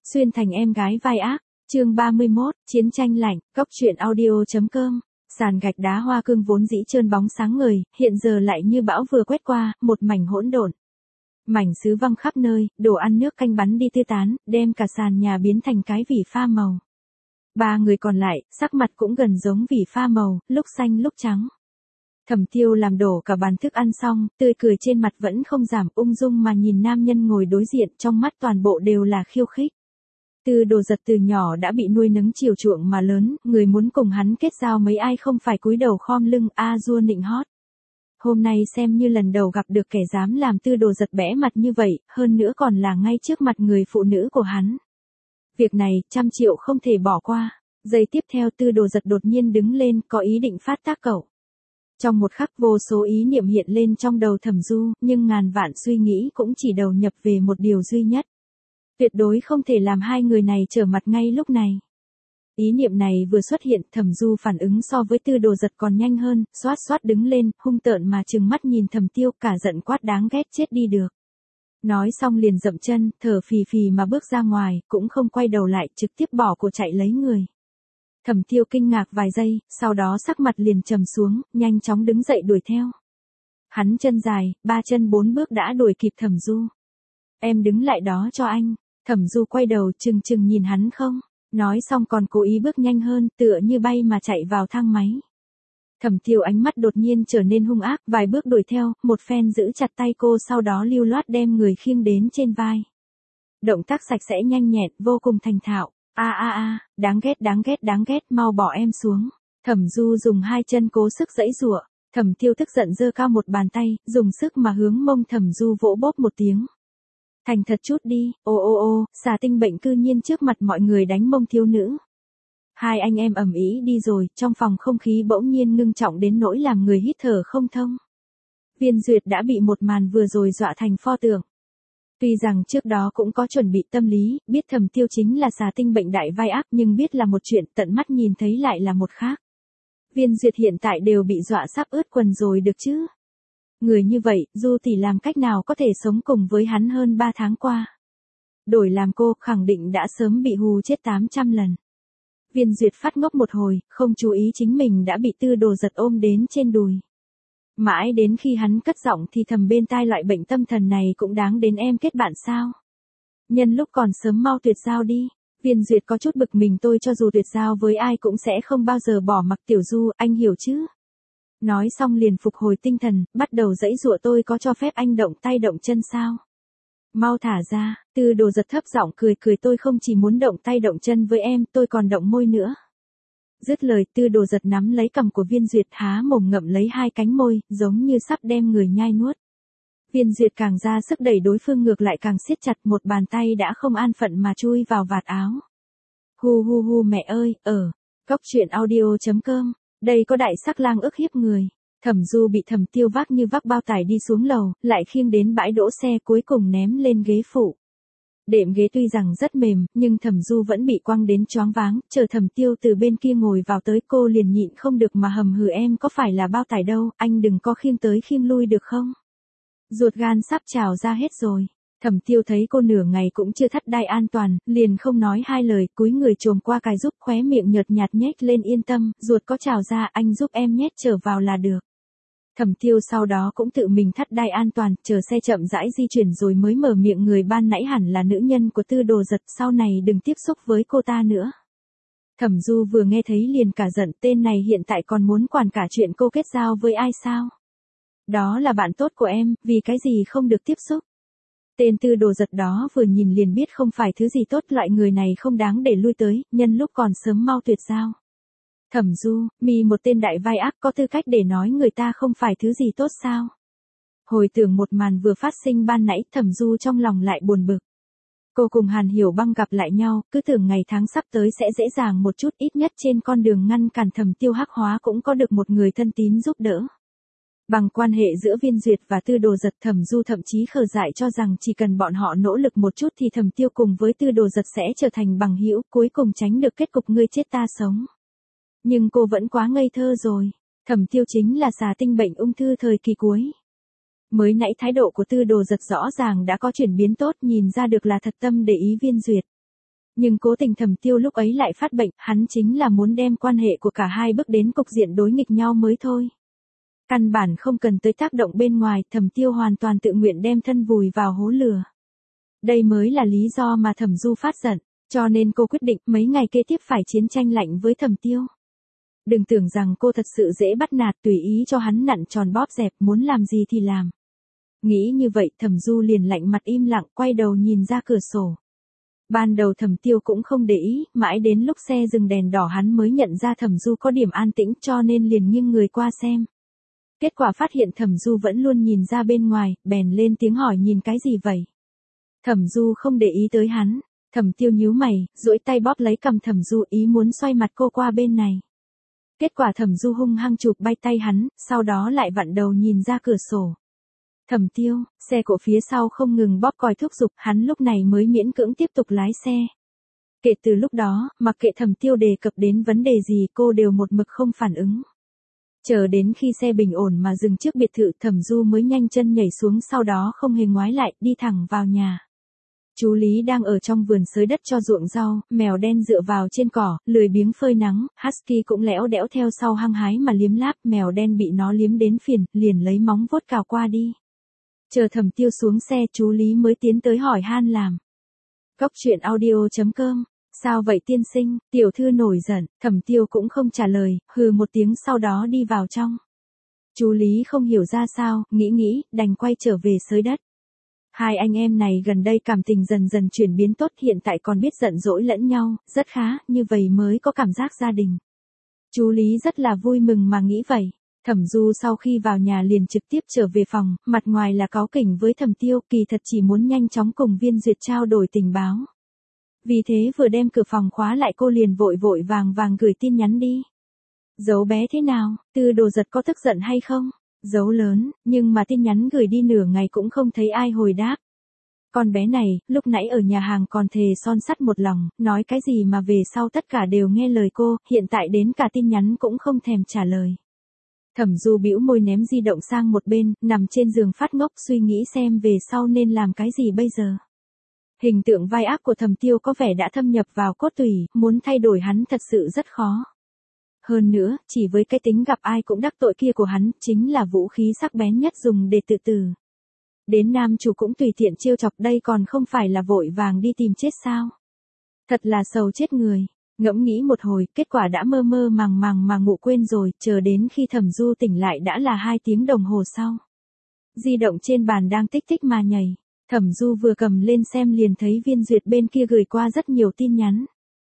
Xuyên thành em gái vai ác, chương 31, chiến tranh lạnh, góc truyện audio.com. Sàn gạch đá hoa cương vốn dĩ trơn bóng sáng ngời, hiện giờ lại như bão vừa quét qua, một mảnh hỗn độn. Mảnh sứ văng khắp nơi, đồ ăn nước canh bắn đi tứ tán, đem cả sàn nhà biến thành cái vỉ pha màu. Ba người còn lại, sắc mặt cũng gần giống vỉ pha màu, lúc xanh lúc trắng. Thẩm Tiêu làm đổ cả bàn thức ăn xong, tươi cười trên mặt vẫn không giảm, ung dung mà nhìn nam nhân ngồi đối diện, trong mắt toàn bộ đều là khiêu khích. Tư Đồ Giật từ nhỏ đã bị nuôi nấng chiều chuộng mà lớn, người muốn cùng hắn kết giao mấy ai không phải cúi đầu khom lưng a dua nịnh hót. Hôm nay xem như lần đầu gặp được kẻ dám làm Tư Đồ Giật bẽ mặt như vậy, hơn nữa còn là ngay trước mặt người phụ nữ của hắn. Việc này, 100 triệu không thể bỏ qua. Giây tiếp theo Tư Đồ Giật đột nhiên đứng lên, có ý định phát tác cẩu. Trong một khắc vô số ý niệm hiện lên trong đầu Thẩm Du, nhưng ngàn vạn suy nghĩ cũng chỉ đầu nhập về một điều duy nhất. Tuyệt đối không thể làm hai người này trở mặt ngay lúc này. Ý niệm này vừa xuất hiện, Thẩm Du phản ứng so với Tư Đồ Giật còn nhanh hơn, xoát xoát đứng lên, hung tợn mà trừng mắt nhìn Thẩm Tiêu, cả giận quát đáng ghét chết đi được. Nói xong liền dậm chân, thở phì phì mà bước ra ngoài, cũng không quay đầu lại, trực tiếp bỏ của chạy lấy người. Thẩm Tiêu kinh ngạc vài giây, sau đó sắc mặt liền trầm xuống, nhanh chóng đứng dậy đuổi theo. Hắn chân dài, 3 chân 4 bước đã đuổi kịp Thẩm Du. Em đứng lại đó cho anh. Thẩm Du quay đầu chừng chừng nhìn hắn không, nói xong còn cố ý bước nhanh hơn, tựa như bay mà chạy vào thang máy. Thẩm Tiêu ánh mắt đột nhiên trở nên hung ác, vài bước đuổi theo, một phen giữ chặt tay cô, sau đó lưu loát đem người khiêng đến trên vai. Động tác sạch sẽ nhanh nhẹn, vô cùng thành thạo. Đáng ghét, mau bỏ em xuống. Thẩm Du dùng hai chân cố sức giãy giụa. Thẩm Tiêu tức giận giơ cao một bàn tay, dùng sức mà hướng mông Thẩm Du vỗ bốp một tiếng. Thành thật chút đi, xà tinh bệnh cư nhiên trước mặt mọi người đánh mông thiếu nữ. Hai anh em ầm ĩ đi rồi, trong phòng không khí bỗng nhiên ngưng trọng đến nỗi làm người hít thở không thông. Viên Duyệt đã bị một màn vừa rồi dọa thành pho tượng. Tuy rằng trước đó cũng có chuẩn bị tâm lý, biết Thẩm Tiêu chính là xà tinh bệnh đại vai ác, nhưng biết là một chuyện, tận mắt nhìn thấy lại là một khác. Viên Duyệt hiện tại đều bị dọa sắp ướt quần rồi được chứ. Người như vậy, Du tỷ làm cách nào có thể sống cùng với hắn hơn 3 tháng qua. Đổi làm cô, khẳng định đã sớm bị hù chết 800 lần. Viên Duyệt phát ngốc một hồi, không chú ý chính mình đã bị Tư Đồ Giật ôm đến trên đùi. Mãi đến khi hắn cất giọng thì thầm bên tai, loại bệnh tâm thần này cũng đáng đến em kết bạn sao. Nhân lúc còn sớm mau tuyệt giao đi. Viên Duyệt có chút bực mình, tôi cho dù tuyệt giao với ai cũng sẽ không bao giờ bỏ mặc Tiểu Du, anh hiểu chứ. Nói xong liền phục hồi tinh thần, bắt đầu giãy giụa, tôi có cho phép anh động tay động chân sao? Mau thả ra. Tư Đồ Giật thấp giọng cười, tôi không chỉ muốn động tay động chân với em, tôi còn động môi nữa. Dứt lời, Tư Đồ Giật nắm lấy cằm của Viên Duyệt, há mồm ngậm lấy hai cánh môi, giống như sắp đem người nhai nuốt. Viên Duyệt càng ra sức đẩy đối phương ngược lại càng siết chặt, một bàn tay đã không an phận mà chui vào vạt áo. Hu mẹ ơi, góc truyện audio.com. Đây có đại sắc lang ức hiếp người. Thẩm Du bị Thẩm Tiêu vác như vác bao tải đi xuống lầu, lại khiêng đến bãi đỗ xe, cuối cùng ném lên ghế phụ. Đệm ghế tuy rằng rất mềm, nhưng Thẩm Du vẫn bị quăng đến choáng váng, chờ Thẩm Tiêu từ bên kia ngồi vào tới, cô liền nhịn không được mà hầm hừ, em có phải là bao tải đâu, anh đừng có khiêng tới khiêng lui được không? Ruột gan sắp trào ra hết rồi. Thẩm Tiêu thấy cô nửa ngày cũng chưa thắt đai an toàn, liền không nói hai lời, cúi người chồm qua cài giúp, khóe miệng nhợt nhạt nhếch lên, yên tâm, ruột có trào ra, anh giúp em nhét trở vào là được. Thẩm Tiêu sau đó cũng tự mình thắt đai an toàn, chờ xe chậm rãi di chuyển rồi mới mở miệng, người ban nãy hẳn là nữ nhân của Tư Đồ Giật, sau này đừng tiếp xúc với cô ta nữa. Thẩm Du vừa nghe thấy liền cả giận, tên này hiện tại còn muốn quản cả chuyện cô kết giao với ai sao? Đó là bạn tốt của em, vì cái gì không được tiếp xúc? Tên Tư Đồ Giật đó vừa nhìn liền biết không phải thứ gì tốt, loại người này không đáng để lui tới, nhân lúc còn sớm mau tuyệt giao. Thẩm Du, mi một tên đại vai ác có tư cách để nói người ta không phải thứ gì tốt sao? Hồi tưởng một màn vừa phát sinh ban nãy, Thẩm Du trong lòng lại buồn bực. Cô cùng Hàn Hiểu Băng gặp lại nhau, cứ tưởng ngày tháng sắp tới sẽ dễ dàng một chút, ít nhất trên con đường ngăn cản Thẩm Tiêu hắc hóa cũng có được một người thân tín giúp đỡ. Bằng quan hệ giữa Viên Duyệt và Tư Đồ Giật, Thẩm Du thậm chí khờ dại cho rằng chỉ cần bọn họ nỗ lực một chút thì Thẩm Tiêu cùng với Tư Đồ Giật sẽ trở thành bằng hữu, cuối cùng tránh được kết cục ngươi chết ta sống. Nhưng cô vẫn quá ngây thơ rồi. Thẩm Tiêu chính là xà tinh bệnh ung thư thời kỳ cuối. Mới nãy thái độ của Tư Đồ Giật rõ ràng đã có chuyển biến tốt, nhìn ra được là thật tâm để ý Viên Duyệt. Nhưng cố tình Thẩm Tiêu lúc ấy lại phát bệnh, hắn chính là muốn đem quan hệ của cả hai bước đến cục diện đối nghịch nhau mới thôi. Căn bản không cần tới tác động bên ngoài, Thẩm Tiêu hoàn toàn tự nguyện đem thân vùi vào hố lửa. Đây mới là lý do mà Thẩm Du phát giận, cho nên cô quyết định mấy ngày kế tiếp phải chiến tranh lạnh với Thẩm Tiêu. Đừng tưởng rằng cô thật sự dễ bắt nạt, tùy ý cho hắn nặn tròn bóp dẹp, muốn làm gì thì làm. Nghĩ như vậy Thẩm Du liền lạnh mặt im lặng, quay đầu nhìn ra cửa sổ. Ban đầu Thẩm Tiêu cũng không để ý, mãi đến lúc xe dừng đèn đỏ hắn mới nhận ra Thẩm Du có điểm an tĩnh, cho nên liền nghiêng người qua xem. Kết quả phát hiện Thẩm Du vẫn luôn nhìn ra bên ngoài, bèn lên tiếng hỏi nhìn cái gì vậy. Thẩm Du không để ý tới hắn, Thẩm Tiêu nhíu mày, duỗi tay bóp lấy cầm Thẩm Du ý muốn xoay mặt cô qua bên này. Kết quả Thẩm Du hung hăng chụp bay tay hắn, sau đó lại vặn đầu nhìn ra cửa sổ. Thẩm Tiêu, xe của phía sau không ngừng bóp còi thúc giục, hắn lúc này mới miễn cưỡng tiếp tục lái xe. Kể từ lúc đó, mặc kệ Thẩm Tiêu đề cập đến vấn đề gì cô đều một mực không phản ứng. Chờ đến khi xe bình ổn mà dừng trước biệt thự Thẩm Du mới nhanh chân nhảy xuống, sau đó không hề ngoái lại, đi thẳng vào nhà. Chú Lý đang ở trong vườn xới đất cho ruộng rau, mèo đen dựa vào trên cỏ, lười biếng phơi nắng, Husky cũng lẽo đẽo theo sau hăng hái mà liếm láp, mèo đen bị nó liếm đến phiền, liền lấy móng vuốt cào qua đi. Chờ Thẩm Tiêu xuống xe, chú Lý mới tiến tới hỏi han làm. Cốc truyện audio.com, sao vậy tiên sinh, tiểu thư nổi giận, Thẩm Tiêu cũng không trả lời, hừ một tiếng sau đó đi vào trong. Chú Lý không hiểu ra sao, nghĩ, đành quay trở về xới đất. Hai anh em này gần đây cảm tình dần dần chuyển biến tốt, hiện tại còn biết giận dỗi lẫn nhau, rất khá, như vậy mới có cảm giác gia đình. Chú Lý rất là vui mừng mà nghĩ vậy. Thẩm Du sau khi vào nhà liền trực tiếp trở về phòng, mặt ngoài là cáu kỉnh với Thẩm Tiêu, kỳ thật chỉ muốn nhanh chóng cùng Viên Duyệt trao đổi tình báo. Vì thế vừa đem cửa phòng khóa lại cô liền vội vàng gửi tin nhắn đi. Dấu bé thế nào, Tư Đồ Giật có tức giận hay không? Dấu lớn, nhưng mà tin nhắn gửi đi nửa ngày cũng không thấy ai hồi đáp. Con bé này, lúc nãy ở nhà hàng còn thề son sắt một lòng, nói cái gì mà về sau tất cả đều nghe lời cô, hiện tại đến cả tin nhắn cũng không thèm trả lời. Thẩm Du bĩu môi ném di động sang một bên, nằm trên giường phát ngốc suy nghĩ xem về sau nên làm cái gì bây giờ. Hình tượng vai ác của Thẩm Tiêu có vẻ đã thâm nhập vào cốt tủy, muốn thay đổi hắn thật sự rất khó. Hơn nữa, chỉ với cái tính gặp ai cũng đắc tội kia của hắn, chính là vũ khí sắc bén nhất dùng để tự tử. Đến nam chủ cũng tùy tiện trêu chọc, đây còn không phải là vội vàng đi tìm chết sao. Thật là sầu chết người. Ngẫm nghĩ một hồi, kết quả đã mơ màng mà ngủ quên rồi, chờ đến khi Thẩm Du tỉnh lại đã là 2 tiếng đồng hồ sau. Di động trên bàn đang tích tích mà nhảy. Thẩm Du vừa cầm lên xem liền thấy Viên Duyệt bên kia gửi qua rất nhiều tin nhắn.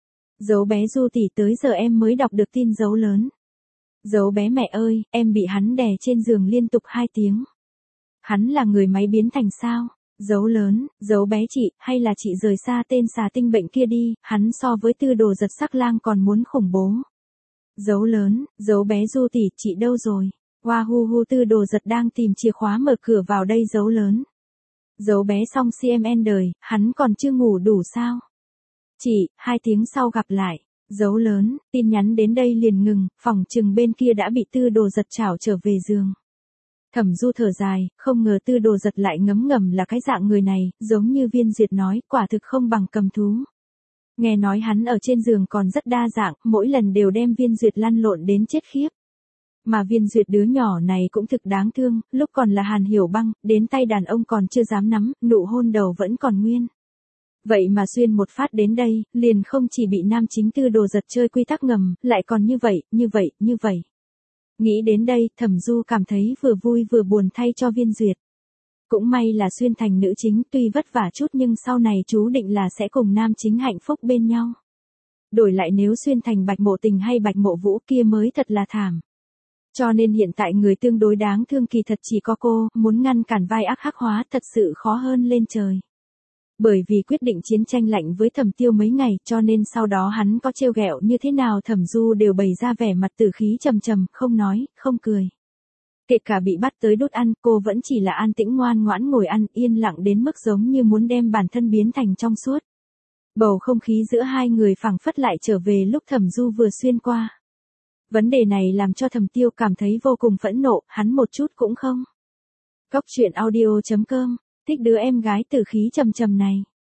Dấu bé Du tỷ tới giờ em mới đọc được tin dấu lớn. Dấu bé mẹ ơi, em bị hắn đè trên giường liên tục 2 tiếng. Hắn là người máy biến thành sao? Dấu lớn, dấu bé chị, hay là chị rời xa tên xà tinh bệnh kia đi, hắn so với Tư Đồ Giật sắc lang còn muốn khủng bố. Dấu lớn, dấu bé Du tỷ, chị đâu rồi? Wahoo, Tư Đồ Giật đang tìm chìa khóa mở cửa vào đây. Dấu lớn. Dấu bé xong CMN đời, hắn còn chưa ngủ đủ sao? Chị, 2 tiếng sau gặp lại. Dấu lớn, tin nhắn đến đây liền ngừng, phòng chừng bên kia đã bị Tư Đồ Giật trảo trở về giường. Thẩm Du thở dài, không ngờ Tư Đồ Giật lại ngấm ngầm là cái dạng người này, giống như Viên Duyệt nói, quả thực không bằng cầm thú. Nghe nói hắn ở trên giường còn rất đa dạng, mỗi lần đều đem Viên Duyệt lăn lộn đến chết khiếp. Mà Viên Duyệt đứa nhỏ này cũng thực đáng thương, lúc còn là Hàn Hiểu Băng, đến tay đàn ông còn chưa dám nắm, nụ hôn đầu vẫn còn nguyên. Vậy mà xuyên một phát đến đây, liền không chỉ bị nam chính Tư Đồ Giật chơi quy tắc ngầm, lại còn như vậy. Nghĩ đến đây, Thẩm Du cảm thấy vừa vui vừa buồn thay cho Viên Duyệt. Cũng may là xuyên thành nữ chính, tuy vất vả chút nhưng sau này chú định là sẽ cùng nam chính hạnh phúc bên nhau. Đổi lại nếu xuyên thành Bạch Mộ Tình hay Bạch Mộ Vũ kia mới thật là thảm. Cho nên hiện tại người tương đối đáng thương kỳ thật chỉ có cô, muốn ngăn cản vai ác hắc hóa thật sự khó hơn lên trời. Bởi vì quyết định chiến tranh lạnh với Thẩm Tiêu mấy ngày, cho nên sau đó hắn có trêu ghẹo như thế nào Thẩm Du đều bày ra vẻ mặt tử khí trầm, không nói, không cười. Kể cả bị bắt tới đốt ăn, cô vẫn chỉ là an tĩnh ngoan ngoãn ngồi ăn, yên lặng đến mức giống như muốn đem bản thân biến thành trong suốt. Bầu không khí giữa hai người phảng phất lại trở về lúc Thẩm Du vừa xuyên qua. Vấn đề này làm cho Thẩm Tiêu cảm thấy vô cùng phẫn nộ, hắn một chút cũng không. Cốc truyện audio.com, thích đứa em gái tử khí trầm này.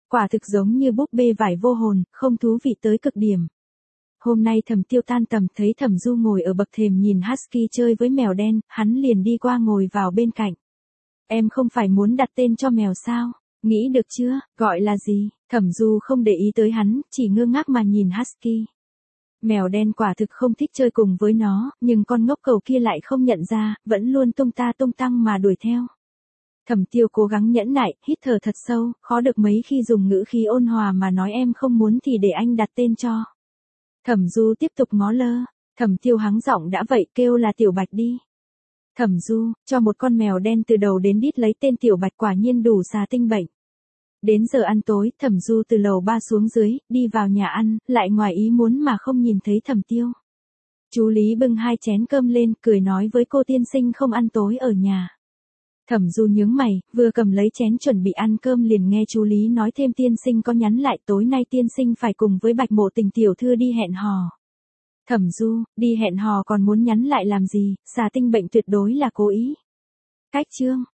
Quả thực giống như búp bê vải vô hồn, không thú vị tới cực điểm. Hôm nay Thẩm Tiêu tan tầm thấy Thẩm Du ngồi ở bậc thềm nhìn Husky chơi với mèo đen, hắn liền đi qua ngồi vào bên cạnh. Em không phải muốn đặt tên cho mèo sao? Nghĩ được chưa, gọi là gì? Thẩm Du không để ý tới hắn, chỉ ngơ ngác mà nhìn Husky. Mèo đen quả thực không thích chơi cùng với nó, nhưng con ngốc cầu kia lại không nhận ra, vẫn luôn tung ta tung tăng mà đuổi theo. Thẩm Tiêu cố gắng nhẫn nại, hít thở thật sâu, khó được mấy khi dùng ngữ khí ôn hòa mà nói em không muốn thì để anh đặt tên cho. Thẩm Du tiếp tục ngó lơ, Thẩm Tiêu hắng giọng đã vậy kêu là Tiểu Bạch đi. Thẩm Du, cho một con mèo đen từ đầu đến đít lấy tên Tiểu Bạch quả nhiên đủ xà tinh bệnh. Đến giờ ăn tối, Thẩm Du từ lầu 3 xuống dưới, đi vào nhà ăn, lại ngoài ý muốn mà không nhìn thấy Thẩm Tiêu. Chú Lý bưng 2 chén cơm lên, cười nói với cô tiên sinh không ăn tối ở nhà. Thẩm Du nhướng mày, vừa cầm lấy chén chuẩn bị ăn cơm liền nghe chú Lý nói thêm tiên sinh có nhắn lại tối nay tiên sinh phải cùng với Bạch Mộ Tình tiểu thư đi hẹn hò. Thẩm Du, đi hẹn hò còn muốn nhắn lại làm gì, xà tinh bệnh tuyệt đối là cố ý. Cách chương.